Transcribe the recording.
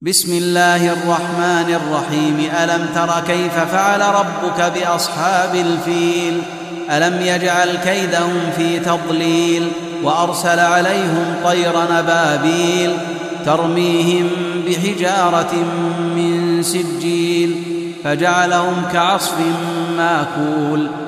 بسم الله الرحمن الرحيم. ألم تر كيف فعل ربك بأصحاب الفيل؟ ألم يجعل كيدهم في تضليل وأرسل عليهم طيرا أبابيل ترميهم بحجارة من سجيل فجعلهم كعصف ماكول.